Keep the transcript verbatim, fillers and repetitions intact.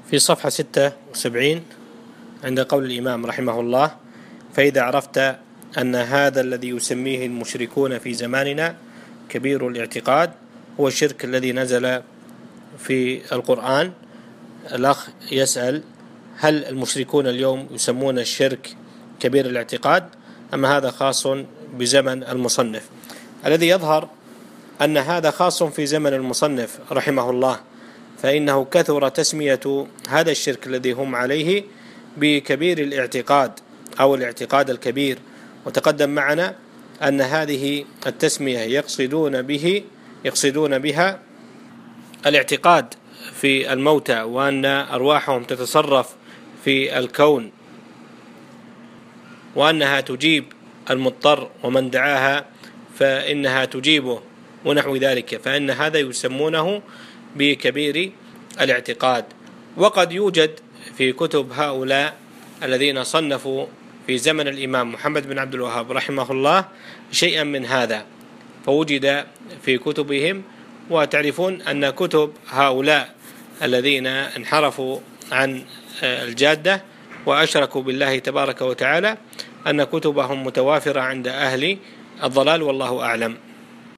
في صفحة ستة وسبعين عند قول الإمام رحمه الله: فإذا عرفت أن هذا الذي يسميه المشركون في زماننا كبير الاعتقاد هو الشرك الذي نزل في القرآن. الأخ يسأل: هل المشركون اليوم يسمون الشرك كبير الاعتقاد أم هذا خاص بزمن المصنف؟ الذي يظهر أن هذا خاص في زمن المصنف رحمه الله، فإنه كثر تسمية هذا الشرك الذي هم عليه بكبير الاعتقاد أو الاعتقاد الكبير. وتقدم معنا أن هذه التسمية يقصدون به يقصدون بها الاعتقاد في الموتى، وأن أرواحهم تتصرف في الكون، وأنها تجيب المضطر ومن دعاها فإنها تجيبه ونحو ذلك، فإن هذا يسمونه بكبير الاعتقاد. وقد يوجد في كتب هؤلاء الذين صنفوا في زمن الإمام محمد بن عبد الوهاب رحمه الله شيئا من هذا، فوجد في كتبهم. وتعرفون أن كتب هؤلاء الذين انحرفوا عن الجادة وأشركوا بالله تبارك وتعالى أن كتبهم متوافرة عند أهل الضلال، والله أعلم.